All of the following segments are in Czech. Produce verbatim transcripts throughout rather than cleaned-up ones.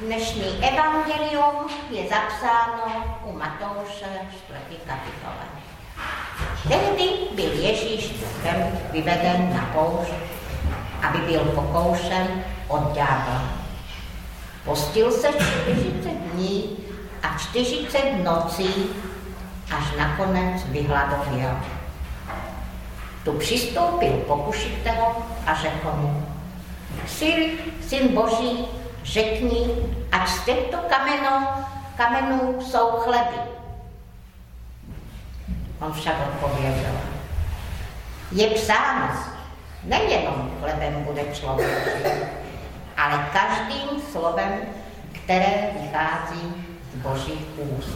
Dnešní evangelium je zapsáno u Matouše čtvrté kapitole. Tehdy byl Ježíš duchem vyveden na poušť, aby byl pokoušen od ďábla. Postil se čtyřicet dní a čtyřicet nocí, až nakonec vyhladověl. Tu přistoupil pokušitel a řekl mu: Jsi syn Boží, řekni, ať z těchto kamenů, kamenů jsou chleby. On však odpověděl: Je psáno, nejenom chlebem bude člověk žít, ale každým slovem, které vychází z Božích úst.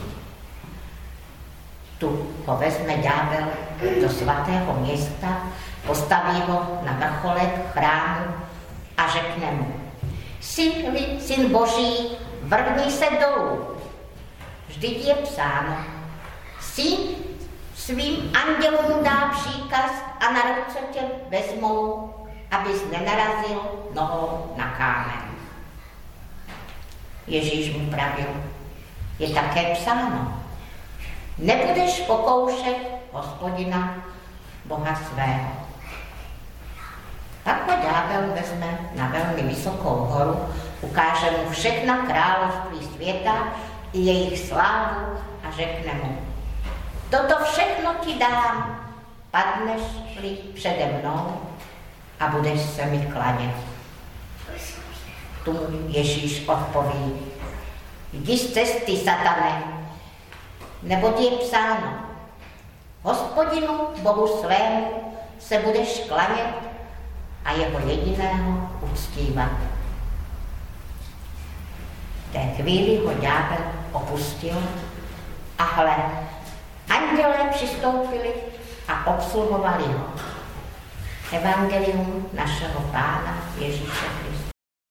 Tu ho vezme ďábel do svatého města, postaví ho na vrcholek chrámu a řekne mu: Jsi-li syn Boží, vrhni se dolů. Vždyť je psáno: Syn svým andělům dá příkaz a na ruce tě vezmou, abys nenarazil nohou na kámen. Ježíš mu pravil: Je také psáno: Nebudeš pokoušet Hospodina, Boha svého. Pak ho ďábel vezme na velmi vysokou horu, ukáže mu všechna království světa i jejich slávu a řekne mu: Toto všechno ti dám, padneš-li přede mnou a budeš se mi klanět. Tu mu Ježíš odpoví: Jdi z cesty, satane, neboť je psáno: Hospodinu Bohu svému se budeš klanět a jeho jediného uctívat. V té chvíli ho ďábel opustil a hle, andělé přistoupili a obsluhovali ho. Evangelium našeho Pána Ježíše Krista.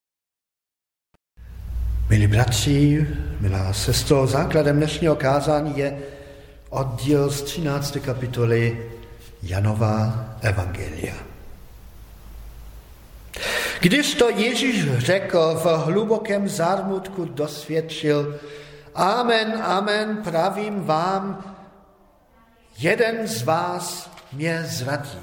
Milí bratři, milá sestro, základem dnešního kázání je oddíl z třinácté kapitoly Janova Evangelia. Když to Ježíš řekl, v hlubokém zármutku dosvědčil: Amen, amen, pravím vám, jeden z vás mě zradí.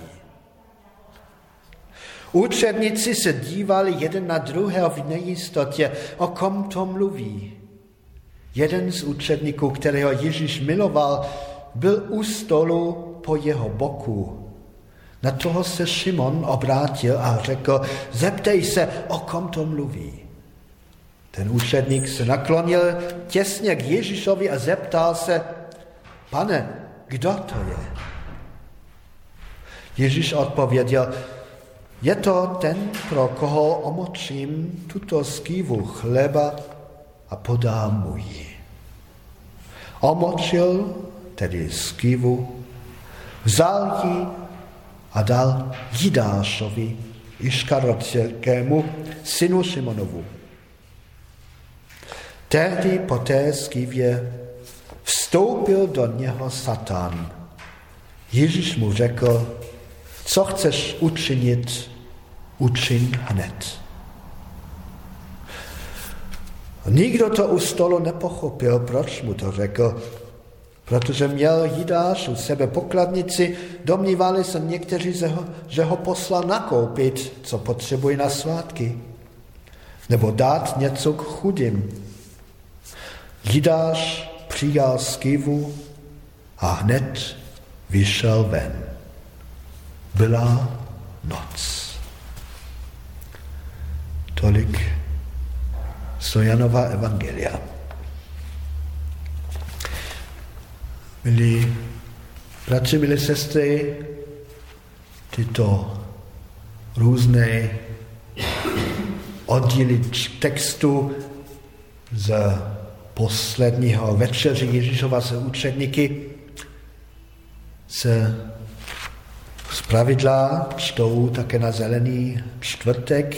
Učedníci se dívali jeden na druhého v nejistotě, o kom to mluví. Jeden z učedníků, kterého Ježíš miloval, byl u stolu po jeho boku. Na toho se Šimon obrátil a řekl: Zeptej se, o kom to mluví. Ten učedník se naklonil těsně k Ježíšovi a zeptal se: Pane, kdo to je? Ježíš odpověděl: Je to ten, pro koho omočím tuto skývu chleba a podám mu ji. Omočil tedy skývu, vzal ji a dal Jidášovi, Iškariotskému, synu Šimonovu. Tehdy po té skývě vstoupil do něho Satan. Ježíš mu řekl: Co chceš učinit, učin hned. Nikdo to u stolu nepochopil, proč mu to řekl, protože měl Jidáš u sebe pokladnici, domnívali se někteří, že ho poslal nakoupit, co potřebují na svátky, nebo dát něco k chudým. Jidáš přijal skývu a hned vyšel ven. Byla noc. Tolik z Janova Evangelia. Milí bratři, milé sestry, tyto různé oddíly textu z posledního večeře Ježíšova se učedníky se zpravidla čtou také na Zelený čtvrtek.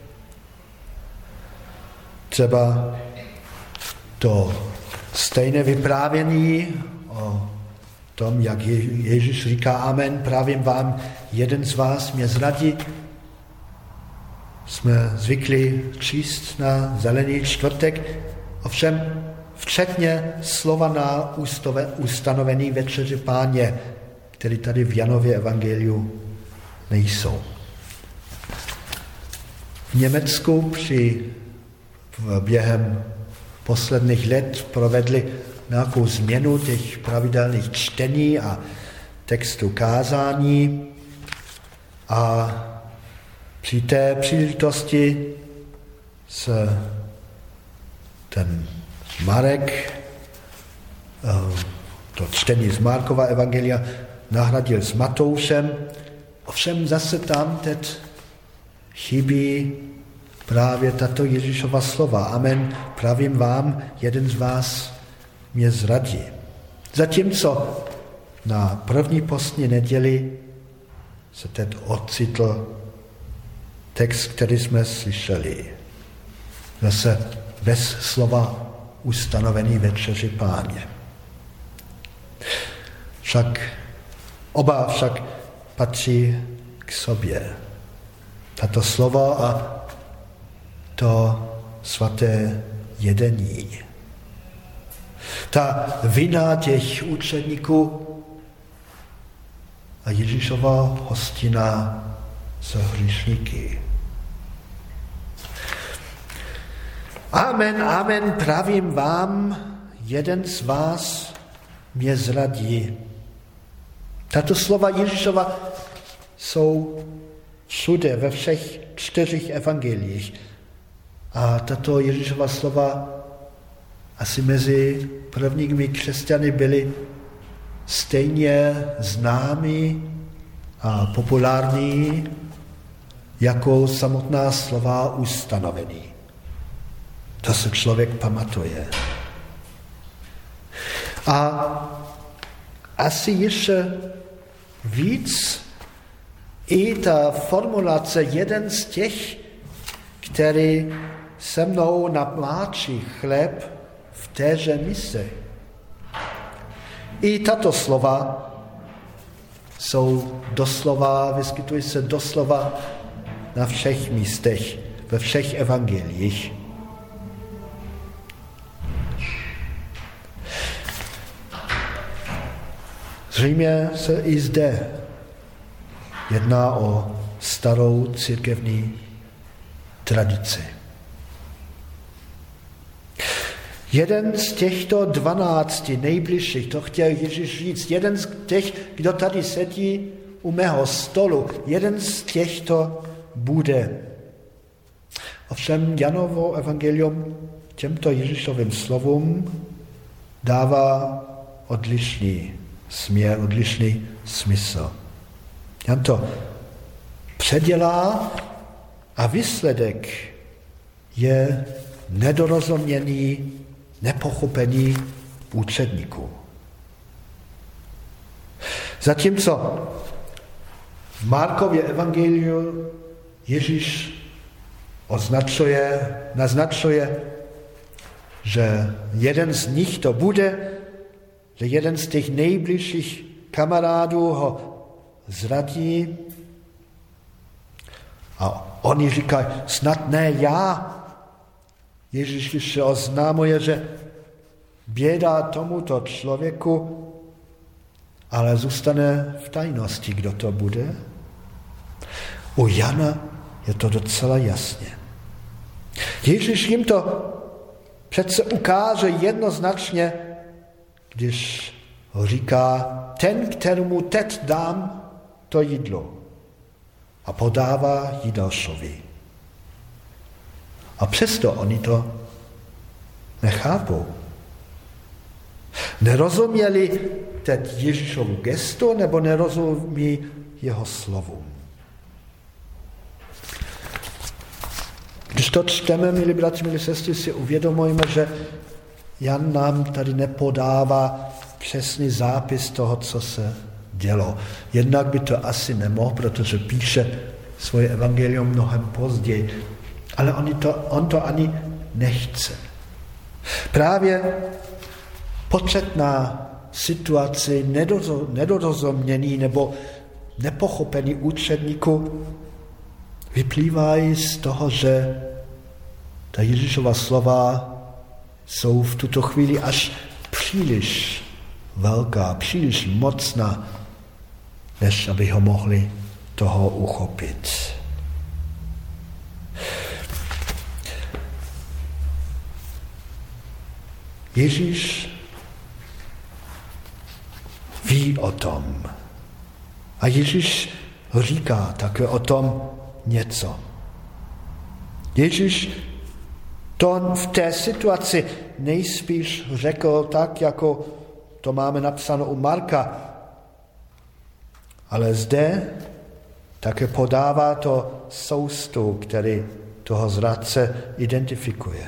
Třeba to stejné vyprávění o tom, jak Ježíš říká: Amen, pravím vám, jeden z vás mě zradí, jsme zvykli číst na Zelený čtvrtek, ovšem včetně slova na ústove, ustanovený večeři Páně, které tady v Janově evangeliu nejsou. V Německu při během posledních let provedli nějakou změnu těch pravidelných čtení a textu kázání a při té příležitosti se ten Marek, to čtení z Markova evangelia, nahradil s Matoušem, ovšem zase tam teď chybí právě tato Ježíšova slova. Amen, pravím vám, jeden z vás mě zradí. Zatímco na první postní neděli se teď ocitl text, který jsme slyšeli. Zase bez slova ustanovený večeři Páně. Však oba však patří k sobě. Tato slova a to svaté jedení. Ta vina těch učedníků a Ježíšova hostina s hříšníky. Amen, amen, pravím vám, jeden z vás mě zradí. Tato slova Ježíšova jsou všude, ve všech čtyřech evangeliích. A tato Ježíšova slova asi mezi prvními křesťany byly stejně známí a populární jako samotná slova ustanovený. To se člověk pamatuje. A asi ještě víc i ta formulace jeden z těch, který se mnou napláčí chléb v téže mise. I tato slova jsou doslova, vyskytují se doslova na všech místech, ve všech evangeliích. Zřejmě se i zde jedná o starou církevní tradici. Jeden z těchto dvanácti nejbližších, to chtěl Ježíš říct, jeden z těch, kdo tady sedí u mého stolu, jeden z těchto bude. Ovšem Janovo evangelium těmto Ježíšovým slovům dává odlišný směr, odlišný smysl. Jan to předělá a výsledek je nedorozumění, nepochopení učedníků. Zatímco v Markově evangeliu Ježíš označuje, naznačuje, že jeden z nich to bude, že jeden z těch nejbližších kamarádů ho zradí a oni říkají, snad ne já. Ježíš ještě oznámuje, že běda tomuto člověku, ale zůstane v tajnosti, kdo to bude. U Jana je to docela jasně. Ježíš jim to přece ukáže jednoznačně, když říká, ten, kterému teď dám to jídlo, a podává Jidášovi. A přesto oni to nechápou. Nerozuměli teď Ježíšovu gestu, nebo nerozumí jeho slovům. Když to čteme, milí bratři, milí sestry, si uvědomujeme, že Jan nám tady nepodává přesný zápis toho, co se dělo. Jednak by to asi nemohl, protože píše svoje evangelium mnohem později. Ale on to, on to ani nechce. Právě početná situaci nedorozumění nebo nepochopení učedníků vyplývají z toho, že ta Ježíšova slova jsou v tuto chvíli až příliš velká, příliš mocná, než aby ho mohli toho uchopit. Ježíš ví o tom. A Ježíš říká také o tom něco. Ježíš to v té situaci nejspíš řekl tak, jako to máme napsáno u Marka. Ale zde také podává to soustu, který toho zrádce identifikuje.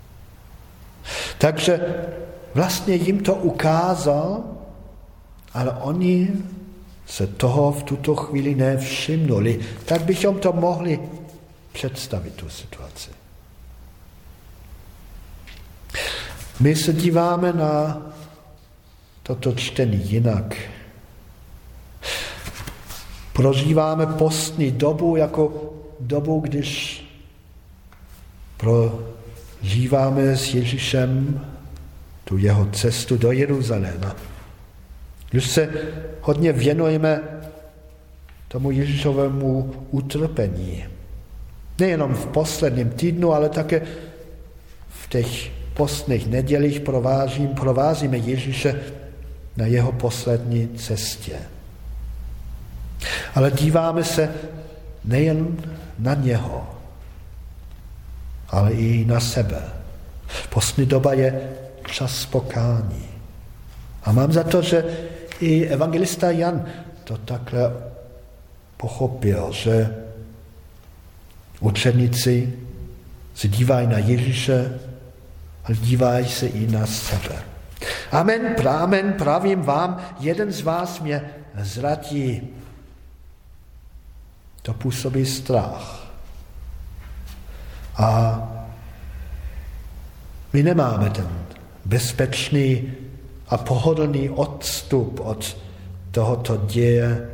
Takže vlastně jim to ukázal, ale oni se toho v tuto chvíli nevšimnuli. Tak bychom to mohli představit, tu situaci. My se díváme na toto čtení jinak. Prožíváme postní dobu jako dobu, když prožíváme s Ježíšem tu jeho cestu do Jeruzaléma. Když se hodně věnujeme tomu Ježíšovému utrpení. Nejenom v posledním týdnu, ale také v těch postních nedělích provázím, provázíme Ježíše na jeho poslední cestě. Ale díváme se nejen na něho, ale i na sebe. Postní doba je čas pokání. A mám za to, že i evangelista Jan to takhle pochopil, že učedníci se dívají na Ježíše, ale dívají se i na sebe. Amen, amen, pravím vám, jeden z vás mě zradí. To působí strach. A my nemáme ten bezpečný a pohodlný odstup od tohoto děje,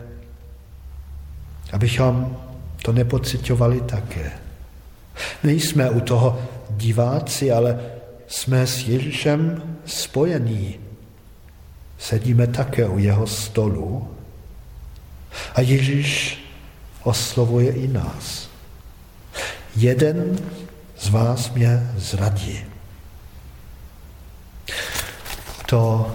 abychom to nepociťovali také. Nejsme u toho diváci, ale jsme s Ježíšem spojení. Sedíme také u jeho stolu a Ježíš oslovuje i nás. Jeden z vás mě zradí. To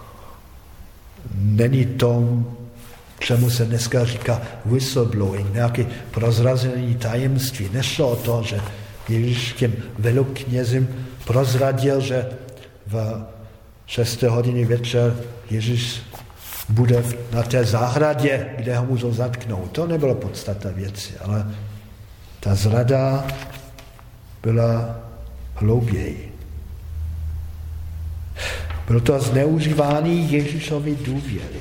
není to, čemu se dneska říká whistleblowing, nějaké prozrazení tajemství. Nešlo o to, že Ježíš těm veloknězím prozradil, že v šesté hodiny večer Ježíš bude na té zahradě, kde ho můžou zatknout. To nebylo podstata věci, ale ta zrada byla hlouběji. Bylo to zneužívání Ježíšovy důvěry.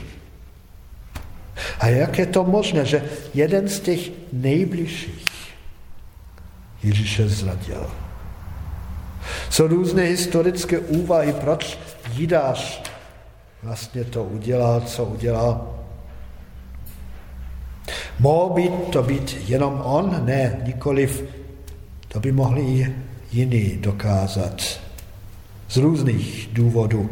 A jak je to možné, že jeden z těch nejbližších Ježíše zradil? Jsou různé historické úvahy, proč Jidáš vlastně to udělal, co udělal. Mohl být to být jenom on? Ne, nikoliv. To by mohli i jiní dokázat. Z různých důvodů.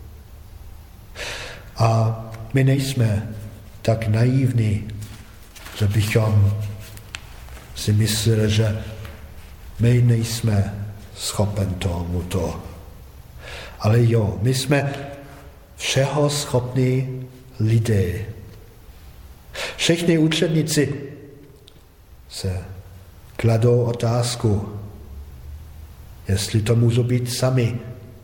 A my nejsme tak naivní, že bychom si mysleli, že my nejsme schopen tomuto. Ale jo, my jsme všeho schopní lidé. Všichni učedníci se kladou otázku, jestli to můžou být sami.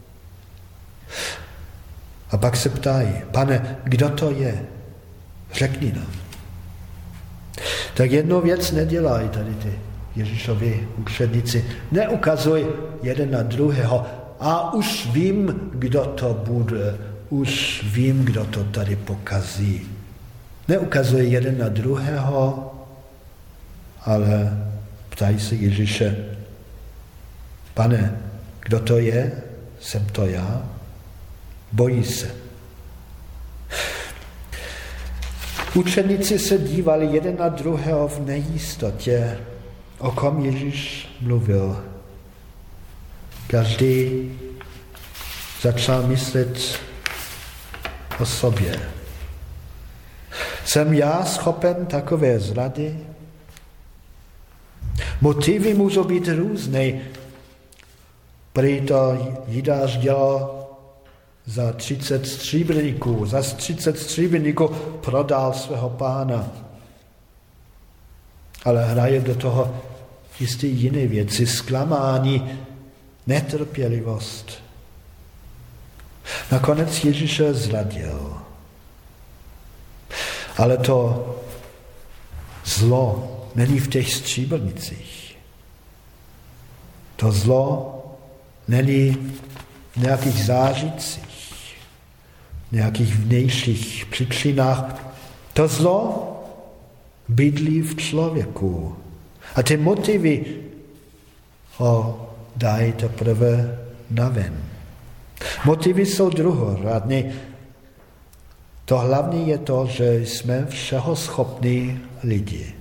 A pak se ptají, Pane, kdo to je? Řekni nám. Tak jednu věc nedělají tady ty Ježíšovi učedníci. Neukazuj jeden na druhého. A už vím, kdo to bude. Už vím, kdo to tady pokazí. Neukazuje jeden na druhého, ale ptají se Ježíše, Pane, kdo to je? Jsem to já? Bojí se. Učeníci se dívali jeden na druhého v nejistotě. o kom Ježíš mluvil. Každý začal myslet o sobě. Jsem já schopen takové zrady? Motivy můžou být různé. Prý to Jidáš dělal za třicet stříbrníků. Za třicet stříbrníků prodal svého pána. Ale hraje do toho jistě jiné věci. Zklamání, netrpělivost. Nakonec Ježíše zradil. Ale to zlo není v těch stříbrnicích. To zlo není v nějakých zážitcích, v nějakých vnějších příčinách. To zlo bydlí v člověku. A ty motivy ho dají teprve naven. Motivy jsou druhořadné. To hlavní je to, že jsme všeho schopní lidi.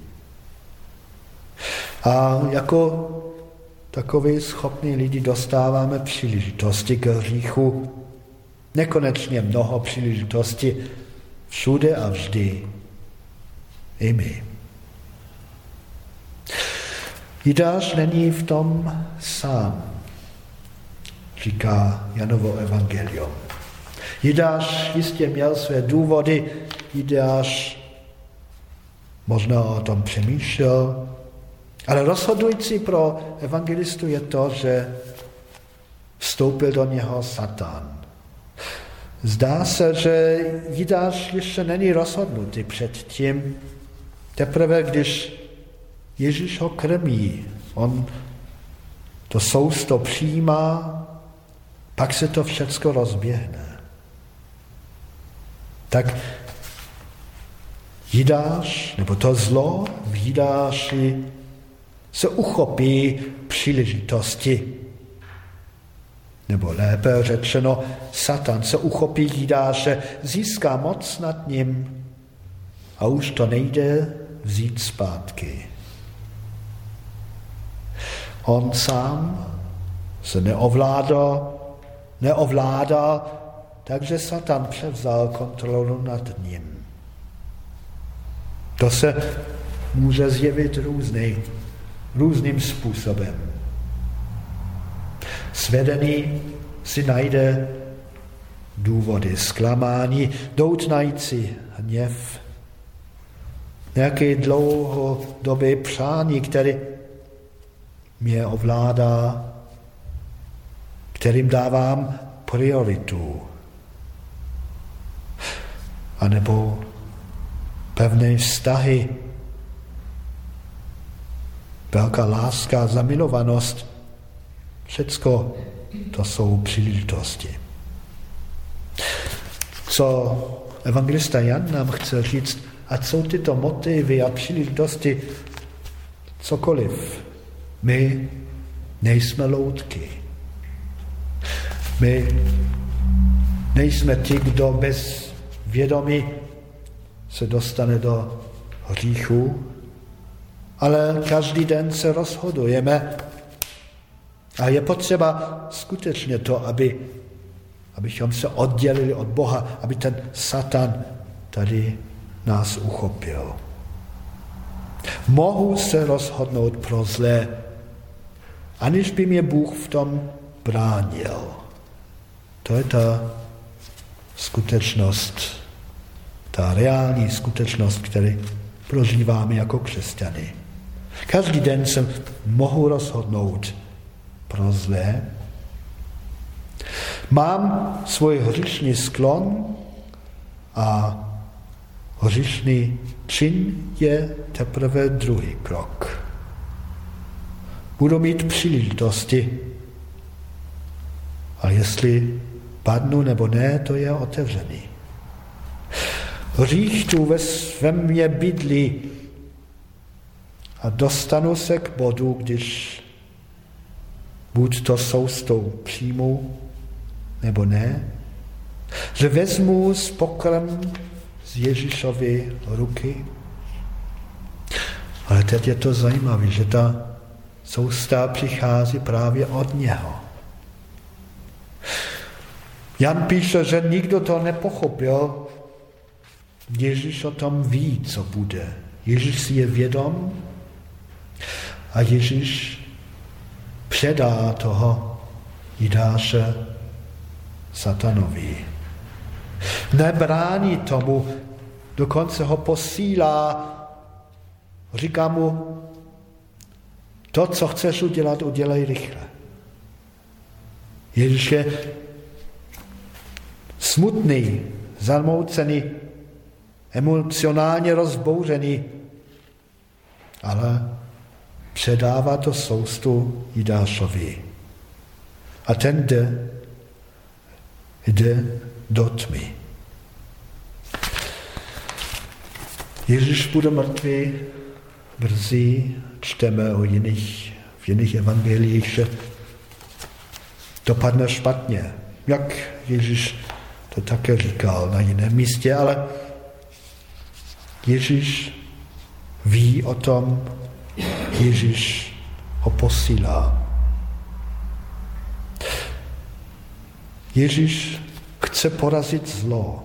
A jako takový schopní lidi dostáváme příležitosti k hříchu. Nekonečně mnoho příležitostí všude a vždy. I my. Jidáš není v tom sám, říká Janovo evangelium. Jidáš jistě měl své důvody, Jidáš možná o tom přemýšlel, ale rozhodující pro evangelistu je to, že vstoupil do něho Satan. Zdá se, že Jidáš ještě není rozhodnutý předtím, teprve když Ježíš ho krmí, on to sousto přijímá, pak se to všecko rozběhne. Tak Jidáš, nebo to zlo v Jidáši se uchopí příležitosti. Nebo lépe řečeno, Satan se uchopí Jidáše, získá moc nad ním a už to nejde vzít zpátky. On sám se neovládá, neovládá, takže Satan převzal kontrolu nad ním. To se může zjevit různý, různým způsobem. Svedený si najde důvody zklamání, doutnající hněv, nějaké dlouhodobé přání, které mě ovládá, kterým dávám prioritu. A nebo pevné vztahy, velká láska, zamilovanost, všecko to jsou příležitosti. Co evangelista Jan nám chce říct, ať jsou tyto motivy a příležitosti cokoliv, my nejsme loutky. My nejsme ti, kdo bez vědomí se dostane do hříchu, ale každý den se rozhodujeme a je potřeba skutečně to, aby, abychom se oddělili od Boha, aby ten Satan tady nás uchopil. Mohu se rozhodnout pro zlé, aniž by mě Bůh v tom bránil. To je ta skutečnost, ta reální skutečnost, kterou prožíváme jako křesťany. Každý den se mohu rozhodnout pro zlé. Mám svůj hříšný sklon a hříšný čin je teprve druhý krok. Budu mít příležitosti, ale jestli padnu nebo ne, to je otevřený. Hřích tu ve svém mě bydlí a dostanu se k bodu, když buď to soustou přijmu, nebo ne, že vezmu z pokrm z Ježíšovy ruky. Ale teď je to zajímavé, že ta sousta přichází právě od něho. Jan píše, že nikdo to nepochopil. Ježíš o tom ví, co bude. Ježíš si je vědom a Ježíš předá toho Jidáše satanovi. Nebrání tomu, dokonce ho posílá, říká mu, to, co chceš udělat, udělej rychle. Ježíš je smutný, zarmoucený, emocionálně rozbouřený, ale předává to soustu Jidášovi. A ten jde, jde do tmy. Ježíš bude mrtvý brzy, čteme o jiných, v jiných evangeliích, že dopadne špatně. Jak Ježíš to také říkal na jiném místě, ale Ježíš ví o tom, Ježíš ho posílá. Ježíš chce porazit zlo.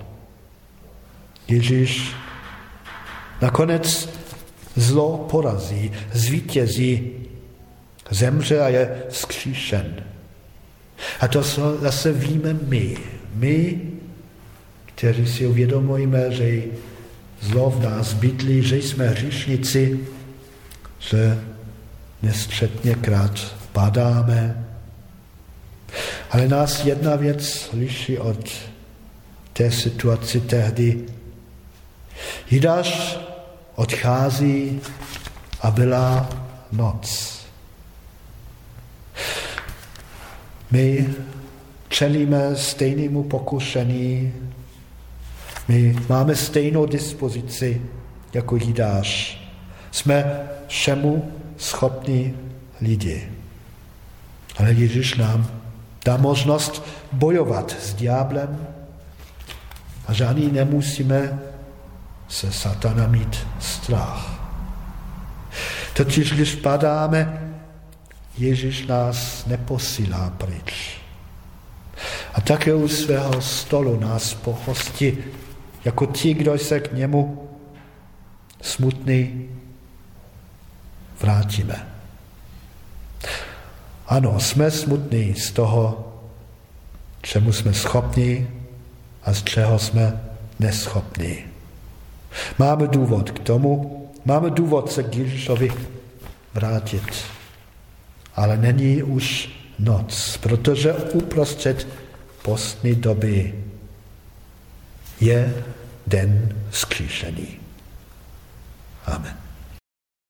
Ježíš nakonec zlo porazí, zvítězí, zemře a je vzkříšen. A to zase víme my. My, kteří si uvědomujeme, že zlo v nás bydlí, že jsme hříšnici, že nesčetněkrát padáme. Ale nás jedna věc liší od té situaci tehdy. Jidáš odchází a byla noc. My čelíme stejnému pokušení, my máme stejnou dispozici jako Jidáš. Jsme všemu schopní lidi. Ale Ježíš nám dá možnost bojovat s ďáblem a že ani nemusíme se satana mít strach. Totiž, když padáme, Ježíš nás neposílá pryč. A také u svého stolu nás pohostí jako ti, kdo se k němu smutný vrátíme. Ano, jsme smutní z toho, čemu jsme schopni a z čeho jsme neschopní. Máme důvod k tomu, máme důvod se k Ježíšovi vrátit. Ale není už noc, protože uprostřed postní doby je den vzkříšený. Amen.